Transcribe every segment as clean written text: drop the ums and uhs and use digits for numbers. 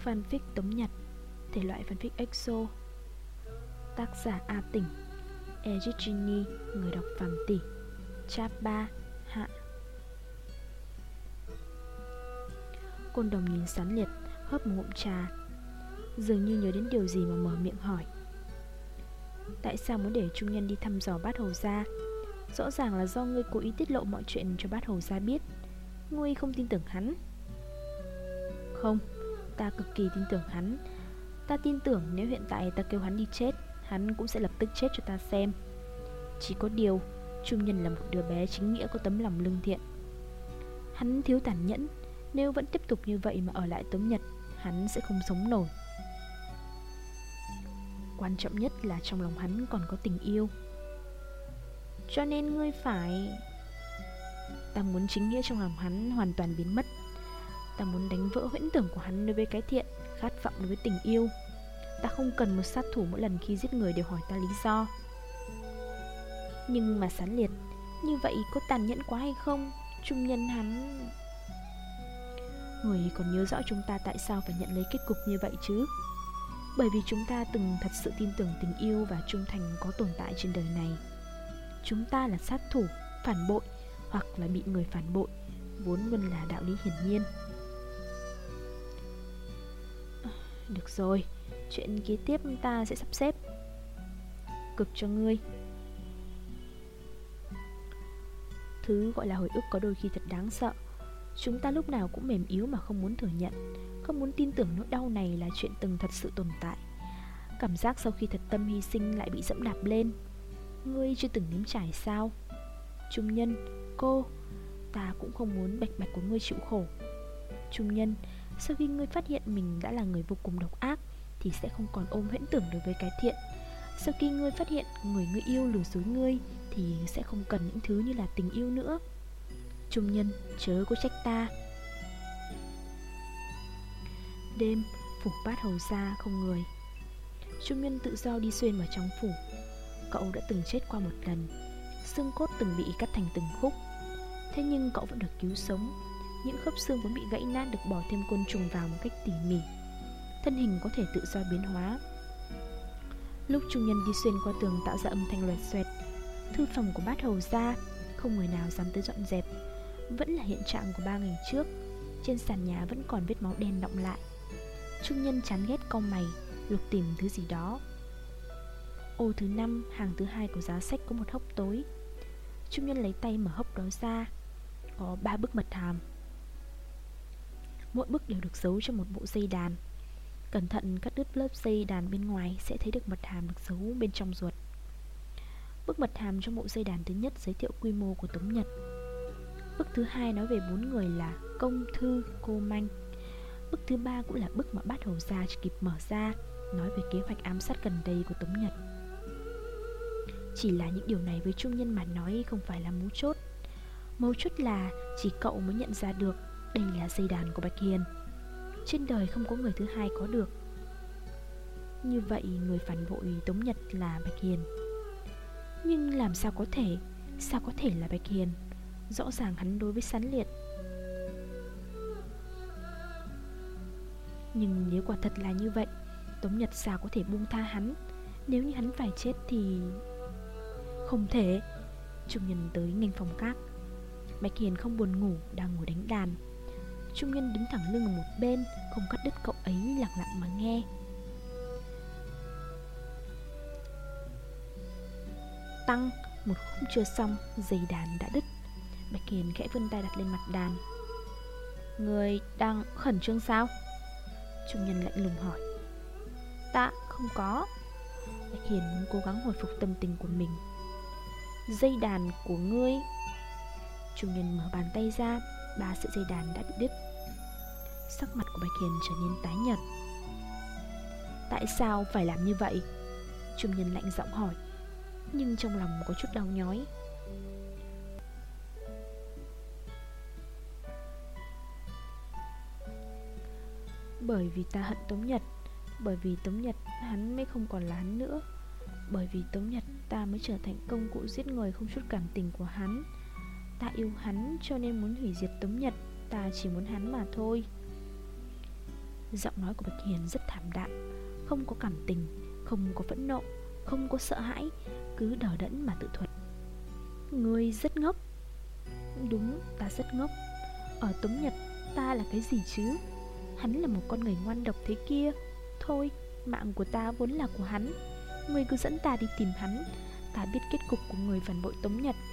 Fanfic Tống Nhật, thể loại fanfic EXO. Tác giả A Tỉnh, Edit Genie, người đọc Phạm Tỷ. Chap 3, hạ. Côn Đồng nhìn Sán Liệt, hớp một ngụm trà, dường như nhớ đến điều gì mà mở miệng hỏi: tại sao muốn để Trung Nhân đi thăm dò Bát Hầu Gia? Rõ ràng là do ngươi cố ý tiết lộ mọi chuyện cho Bát Hầu Gia biết. Ngươi không tin tưởng hắn? Không, ta cực kỳ tin tưởng hắn. Ta tin tưởng nếu hiện tại ta kêu hắn đi chết, hắn cũng sẽ lập tức chết cho ta xem. Chỉ có điều, Trung Nhân là một đứa bé chính nghĩa có tấm lòng lương thiện. Hắn thiếu tàn nhẫn. Nếu vẫn tiếp tục như vậy mà ở lại Tống Nhật, hắn sẽ không sống nổi. Quan trọng nhất là trong lòng hắn còn có tình yêu. Cho nên ngươi phải... Ta muốn chính nghĩa trong lòng hắn hoàn toàn biến mất. Ta muốn đánh vỡ huyễn tưởng của hắn đối với cái thiện, khát vọng đối với tình yêu. Ta không cần một sát thủ mỗi lần khi giết người đều hỏi ta lý do. Nhưng mà Sán Liệt, như vậy có tàn nhẫn quá hay không? Trung Nhân hắn... Người còn nhớ rõ chúng ta tại sao phải nhận lấy kết cục như vậy chứ? Bởi vì chúng ta từng thật sự tin tưởng tình yêu và trung thành có tồn tại trên đời này. Chúng ta là sát thủ, phản bội, hoặc là bị người phản bội, vốn luôn là đạo lý hiển nhiên. Được rồi, chuyện kế tiếp ta sẽ sắp xếp. Cực cho ngươi. Thứ gọi là hồi ức có đôi khi thật đáng sợ. Chúng ta lúc nào cũng mềm yếu mà không muốn thừa nhận, không muốn tin tưởng nỗi đau này là chuyện từng thật sự tồn tại. Cảm giác sau khi thật tâm hy sinh lại bị dẫm đạp lên. Ngươi chưa từng nếm trải sao? Trung Nhân, cô, ta cũng không muốn bạch bạch của ngươi chịu khổ. Trung Nhân, sau khi ngươi phát hiện mình đã là người vô cùng độc ác thì sẽ không còn ôm huyễn tưởng đối với cái thiện. Sau khi ngươi phát hiện người ngươi yêu lừa dối ngươi thì sẽ không cần những thứ như là tình yêu nữa. Trung Nhân, chớ có trách ta. Đêm, phủ Bát Hầu Gia không người. Trung Nhân tự do đi xuyên vào trong phủ. Cậu đã từng chết qua một lần, xương cốt từng bị cắt thành từng khúc. Thế nhưng cậu vẫn được cứu sống. Những khớp xương vốn bị gãy nát được bỏ thêm côn trùng vào một cách tỉ mỉ. Thân hình có thể tự do biến hóa. Lúc Trung Nhân đi xuyên qua tường tạo ra âm thanh loẹt xoẹt, thư phòng của Bát Hầu Gia không người nào dám tới dọn dẹp. Vẫn là hiện trạng của 3 ngày trước. Trên sàn nhà vẫn còn vết máu đen đọng lại. Trung Nhân chán ghét cau mày, lục tìm thứ gì đó. Ô thứ 5, hàng thứ 2 của giá sách có một hốc tối. Trung Nhân lấy tay mở hốc đó ra. Có 3 bức mật hàm. Mỗi bức đều được giấu trong một bộ dây đàn. Cẩn thận cắt đứt lớp dây đàn bên ngoài sẽ thấy được mật hàm được giấu bên trong ruột. Bức mật hàm trong bộ dây đàn thứ nhất giới thiệu quy mô của Tống Nhật. Bức thứ 2 nói về 4 người là Công Thư, Cô Manh. Bức thứ 3 cũng là bức mà Bát Hầu Gia chỉ kịp mở ra, nói về kế hoạch ám sát gần đây của Tống Nhật. Chỉ là những điều này với Trung Nhân mà nói không phải là mấu chốt. Mấu chốt là chỉ cậu mới nhận ra được đây là dây đàn của Bạch Hiền. Trên đời không có người thứ hai có được. Như vậy người phản bội Tống Nhật là Bạch Hiền. Nhưng làm sao có thể? Sao có thể là Bạch Hiền? Rõ ràng hắn đối với Sán Liệt. Nhưng nếu quả thật là như vậy, Tống Nhật sao có thể buông tha hắn? Nếu như hắn phải chết thì... Không thể. Trung Nhân tới nghênh phòng khác. Bạch Hiền không buồn ngủ, đang ngồi đánh đàn. Trung Nhân đứng thẳng lưng ở một bên, không cắt đứt cậu ấy, lặng lặng mà nghe. Tăng, một khúc chưa xong, dây đàn đã đứt. Bạch Hiền khẽ vươn tay đặt lên mặt đàn. Người đang khẩn trương sao? Trung Nhân lạnh lùng hỏi. Ta không có. Bạch Hiền muốn cố gắng hồi phục tâm tình của mình. Dây đàn của ngươi. Trung Nhân mở bàn tay ra, 3 sợi dây đàn đã bị đứt. Sắc mặt của Bạch Hiền trở nên tái nhợt. Tại sao phải làm như vậy? Trung Nhân lạnh giọng hỏi, nhưng trong lòng có chút đau nhói. Bởi vì ta hận Tống Nhật. Bởi vì Tống Nhật hắn mới không còn là hắn nữa. Bởi vì Tống Nhật ta mới trở thành công cụ giết người không chút cảm tình của hắn. Ta yêu hắn cho nên muốn hủy diệt Tống Nhật. Ta chỉ muốn hắn mà thôi. Giọng nói của Bạch Hiền rất thảm đạm, không có cảm tình, không có phẫn nộ, không có sợ hãi, cứ đờ đẫn mà tự thuật. Ngươi rất ngốc. Đúng, ta rất ngốc. Ở Tống Nhật ta là cái gì chứ? Hắn là một con người ngoan độc thế kia. Thôi, mạng của ta vốn là của hắn. Ngươi cứ dẫn ta đi tìm hắn. Ta biết kết cục của người phản bội Tống Nhật.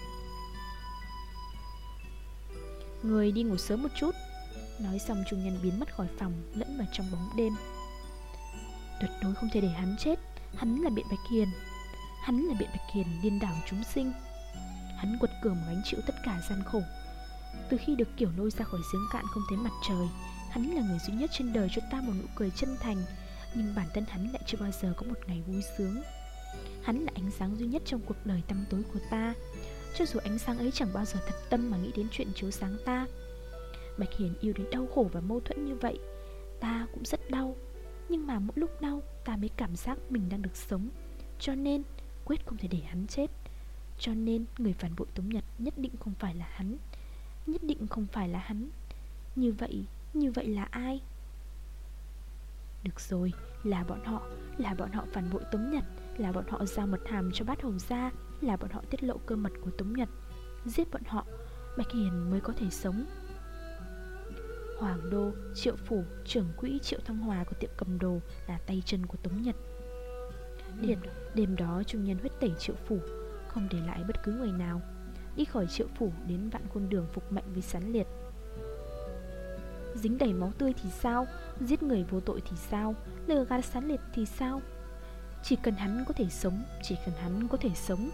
Ngươi đi ngủ sớm một chút. Nói xong trung nhân biến mất khỏi phòng, lẫn vào trong bóng đêm. Tuyệt đối không thể để hắn chết. Hắn là Biện Bạch Hiền. Hắn là Biện Bạch Hiền điên đảo chúng sinh. Hắn quật cường mà gánh chịu tất cả gian khổ. Từ khi được Kiểu lôi ra khỏi giếng cạn không thấy mặt trời, hắn là người duy nhất trên đời cho ta một nụ cười chân thành. Nhưng bản thân hắn lại chưa bao giờ có một ngày vui sướng. Hắn là ánh sáng duy nhất trong cuộc đời tăm tối của ta. Cho dù ánh sáng ấy chẳng bao giờ thật tâm mà nghĩ đến chuyện chiếu sáng ta. Bạch Hiền yêu đến đau khổ và mâu thuẫn như vậy. Ta cũng rất đau. Nhưng mà mỗi lúc đau ta mới cảm giác mình đang được sống. Cho nên quyết không thể để hắn chết. Cho nên người phản bội Tống Nhật nhất định không phải là hắn. Nhất định không phải là hắn. Như vậy là ai? Được rồi, là bọn họ phản bội Tống Nhật. Là bọn họ giao mật hàm cho Bát Hầu gia. Là bọn họ tiết lộ cơ mật của Tống Nhật. Giết bọn họ, Bạch Hiền mới có thể sống. Hoàng đô, Triệu phủ, trưởng quỹ Triệu Thăng Hòa của tiệm cầm đồ là tay chân của Tống Nhật. Đêm đó trung nhân huyết tẩy Triệu phủ, không để lại bất cứ người nào. Đi khỏi Triệu phủ đến Vạn Khôn Đường phục mệnh với Sán Liệt. Dính đầy máu tươi thì sao? Giết người vô tội thì sao? Lừa gạt Sán Liệt thì sao? Chỉ cần hắn có thể sống, chỉ cần hắn có thể sống.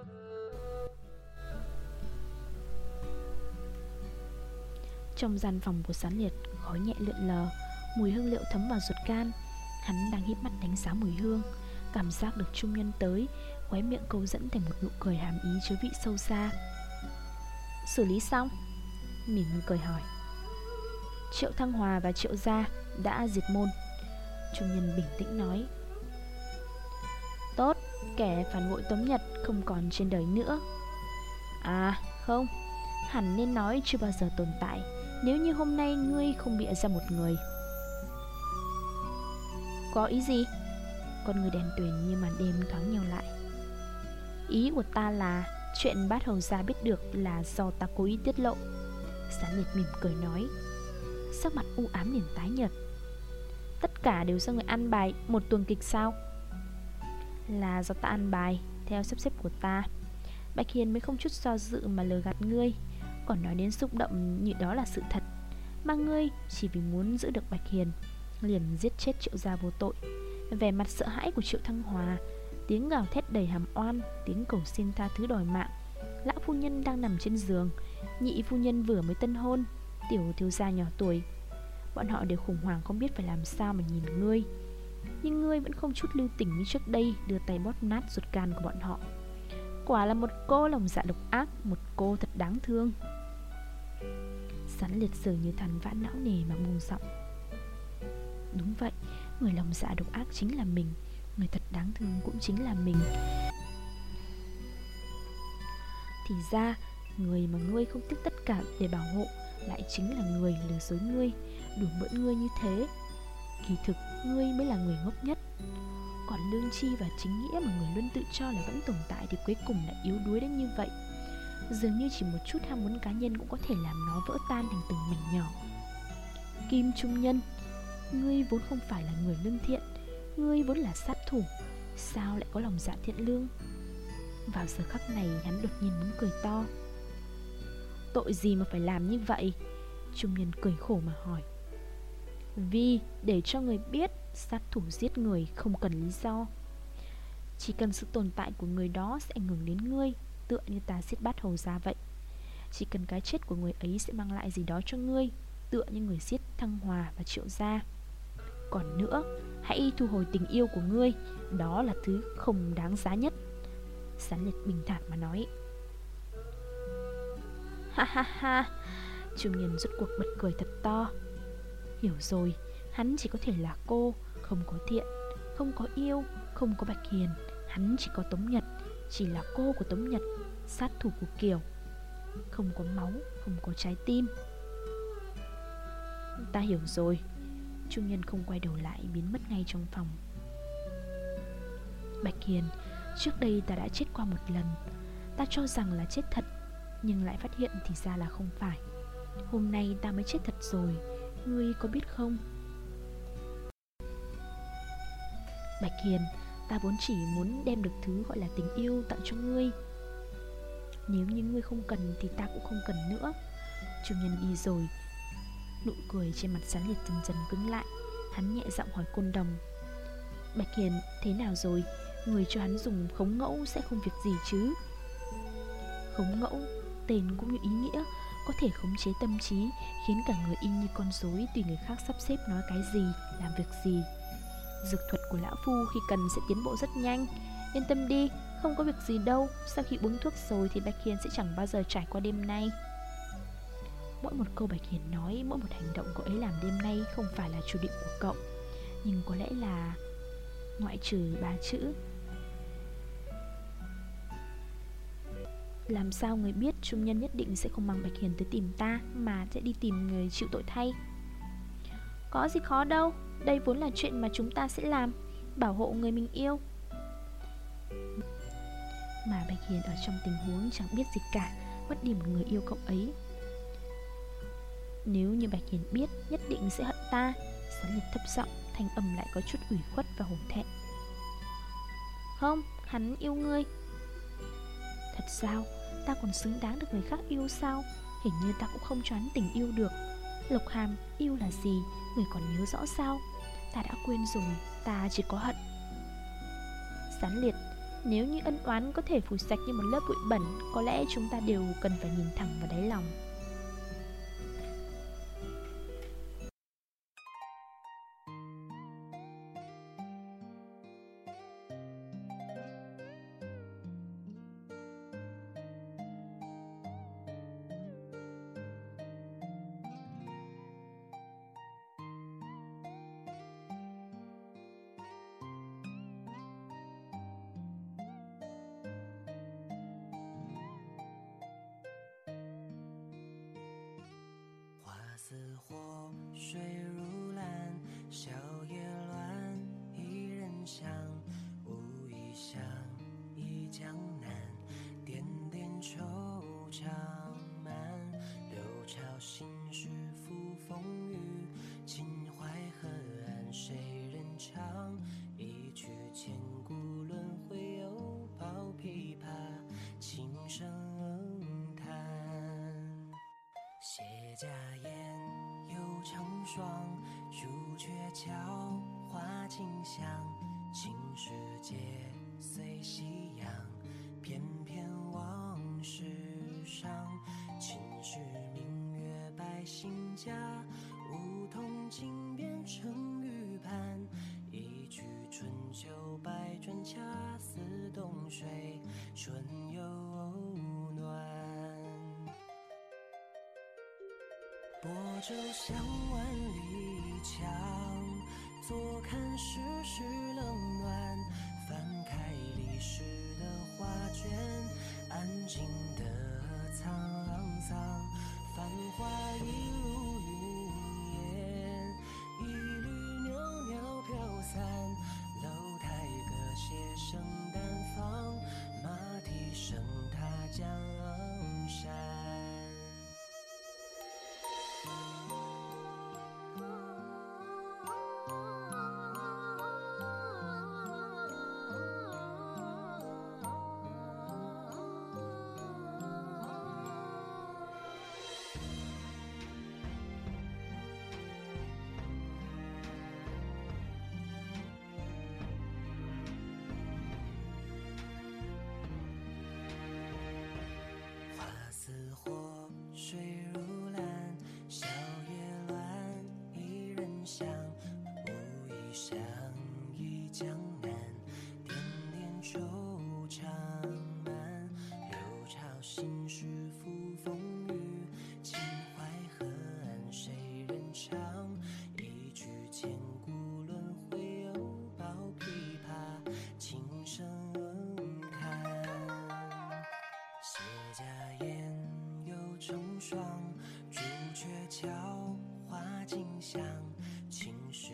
Trong gian phòng của Sán Liệt, khói nhẹ lượn lờ, mùi hương liệu thấm vào ruột gan. Hắn đang híp mắt đánh giá mùi hương, cảm giác được trung nhân tới, khóe miệng câu dẫn thành một nụ cười hàm ý chứa vị sâu xa. Xử lý xong? Mỉm cười hỏi. Triệu Thăng Hòa và Triệu gia đã diệt môn. Trung nhân bình tĩnh nói. Tốt, kẻ phản bội Tống Nhật không còn trên đời nữa. À không, hẳn nên nói chưa bao giờ tồn tại. Nếu như hôm nay ngươi không bịa ra một người. Có ý gì? Con người đèn tuyền như màn đêm thoáng nhau lại. Ý của ta là chuyện Bát Hầu gia biết được là do ta cố ý tiết lộ. Sán Liệt mỉm cười nói. Sắc mặt u ám liền tái nhợt. Tất cả đều do người ăn bài một tuồng kịch sao? Là do ta ăn bài theo sắp xếp của ta. Bạch Hiền mới không chút do dự mà lừa gạt ngươi, còn nói đến xúc động như đó là sự thật. Mà ngươi chỉ vì muốn giữ được Bạch Hiền liền giết chết Triệu gia vô tội. Vẻ mặt sợ hãi của Triệu Thăng Hòa, tiếng gào thét đầy hàm oan, tiếng cầu xin tha thứ đòi mạng. Lão phu nhân đang nằm trên giường, nhị phu nhân vừa mới tân hôn, tiểu thiếu gia nhỏ tuổi. Bọn họ đều khủng hoảng không biết phải làm sao mà nhìn ngươi. Nhưng ngươi vẫn không chút lưu tình như trước đây, đưa tay bóp nát ruột gan của bọn họ. Quả là một cô lòng dạ độc ác, một cô thật đáng thương. Sán Liệt dường như than vãn não nề mà buông giọng. Đúng vậy, người lòng dạ độc ác chính là mình. Người thật đáng thương cũng chính là mình. Thì ra, người mà ngươi không tiếc tất cả để bảo hộ lại chính là người lừa dối ngươi, đùa bỡn ngươi như thế. Kỳ thực, ngươi mới là người ngốc nhất. Còn lương tri và chính nghĩa mà người luôn tự cho là vẫn tồn tại thì cuối cùng lại yếu đuối đến như vậy. Dường như chỉ một chút ham muốn cá nhân cũng có thể làm nó vỡ tan thành từng mảnh nhỏ. Kim Trung Nhân, ngươi vốn không phải là người lương thiện, ngươi vốn là sát thủ, sao lại có lòng dạ thiện lương? Vào giờ khắc này hắn đột nhiên muốn cười to. Tội gì mà phải làm như vậy? Trung Nhân cười khổ mà hỏi. Vì để cho người biết sát thủ giết người không cần lý do. Chỉ cần sự tồn tại của người đó sẽ ảnh hưởng đến ngươi, tựa như ta giết Bát Hầu gia vậy. Chỉ cần cái chết của người ấy sẽ mang lại gì đó cho ngươi, tựa như người giết Thăng Hòa và Triệu gia. Còn nữa, hãy thu hồi tình yêu của ngươi, đó là thứ không đáng giá nhất. Sán Liệt bình thản mà nói. Ha ha ha. Trung Nhân rốt cuộc bật cười thật to. Hiểu rồi, hắn chỉ có thể là cô, không có thiện, không có yêu, không có Bạch Hiền. Hắn chỉ có Tống Nhật, chỉ là cô của Tống Nhật, sát thủ của Kiều. Không có máu, không có trái tim. Ta hiểu rồi. Trung nhân không quay đầu lại, biến mất ngay trong phòng. Bạch Hiền, trước đây ta đã chết qua một lần. Ta cho rằng là chết thật, nhưng lại phát hiện thì ra là không phải. Hôm nay ta mới chết thật rồi, ngươi có biết không? Bạch Hiền, ta vốn chỉ muốn đem được thứ gọi là tình yêu tặng cho ngươi. Nếu như ngươi không cần thì ta cũng không cần nữa. Trung nhân đi rồi. Nụ cười trên mặt Sán Liệt dần dần cứng lại. Hắn nhẹ giọng hỏi Côn Đồng: Bạch Hiền thế nào rồi? Người cho hắn dùng khống ngẫu sẽ không việc gì chứ? Khống ngẫu, tên cũng như ý nghĩa, có thể khống chế tâm trí, khiến cả người y như con rối, tùy người khác sắp xếp nói cái gì, làm việc gì. Dược thuật của lão phu khi cần sẽ tiến bộ rất nhanh. Yên tâm đi, không có việc gì đâu. Sau khi uống thuốc rồi thì Bạch Hiền sẽ chẳng bao giờ trải qua đêm nay. Mỗi một câu Bạch Hiền nói, mỗi một hành động cậu ấy làm đêm nay không phải là chủ định của cậu, nhưng có lẽ là ngoại trừ 3 chữ. Làm sao người biết Trung nhân nhất định sẽ không mang Bạch Hiền tới tìm ta, mà sẽ đi tìm người chịu tội thay? Có gì khó đâu, đây vốn là chuyện mà chúng ta sẽ làm, bảo hộ người mình yêu. Mà Bạch Hiền ở trong tình huống chẳng biết gì cả, mất đi một người yêu cậu ấy. Nếu như Bạch Hiền biết, nhất định sẽ hận ta. Sán Liệt thấp giọng, thanh âm lại có chút ủy khuất và hổ thẹn. Không, hắn yêu ngươi. Thật sao? Ta còn xứng đáng được người khác yêu sao? Hình như ta cũng không cho hắn tình yêu được. Lộc Hàm, yêu là gì? Người còn nhớ rõ sao? Ta đã quên rồi, ta chỉ có hận. Sán Liệt, nếu như ân oán có thể phủ sạch như một lớp bụi bẩn, có lẽ chúng ta đều cần phải nhìn thẳng vào đáy lòng. 似火，水如蓝，小叶乱，一人香，无意想，忆江南，点点惆怅满，流潮心事付风雨，秦淮河岸谁人唱？一曲千古轮回，又抱琵琶，轻声叹。谢家宴，又成双，朱雀桥，花径香，青石街，随夕阳，翩翩往事上，秦时明月百姓家，梧桐井边成玉盘，一曲春秋百转，恰似冬水春又暖。泊舟向万里江，坐看世事冷暖，翻开历史的画卷，安静的沧桑，繁华一如云烟，一缕袅袅飘散，楼台歌榭声淡放，马蹄声踏江山。似火，水如蓝，小叶乱，一人香，无意想，忆江南，点点惆怅满，流潮心事付风雨，秦淮河岸谁人唱？一曲千古轮回，又抱琵琶，轻声叹。谢家宴，又成双，朱雀桥，花径香，青石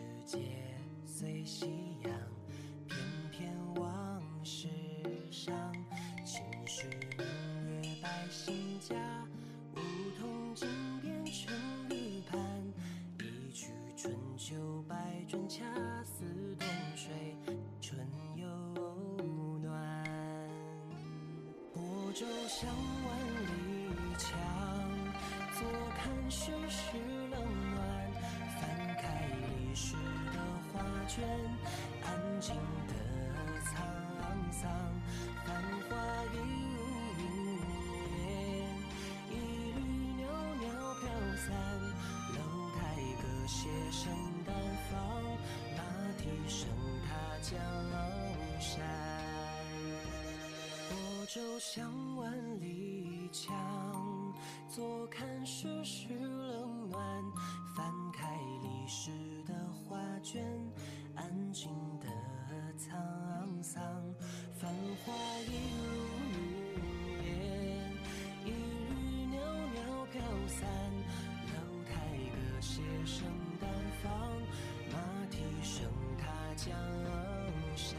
转恰似冬水，春又暖。泊舟向万里江，坐看世事冷暖。翻开历史的画卷，安静的沧桑。繁华一如云烟，一缕袅袅飘散。楼台歌榭声淡放，马蹄声踏江山。泊舟向万里江，坐看世事冷暖。翻开历史的画卷，安静的沧桑。繁华一如云烟，一缕袅袅飘散。楼台歌榭声淡放，马蹄声踏江山。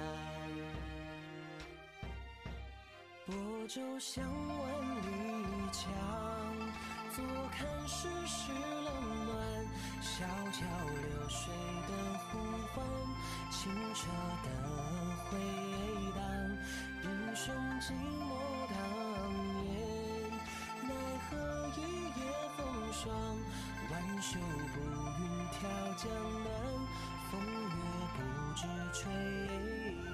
泊舟向万里江，坐看世事冷暖。小桥流水的呼唤，清澈的回荡。英雄寂寞当年，奈何一夜风霜。挽袖步云挑江南，风月不知吹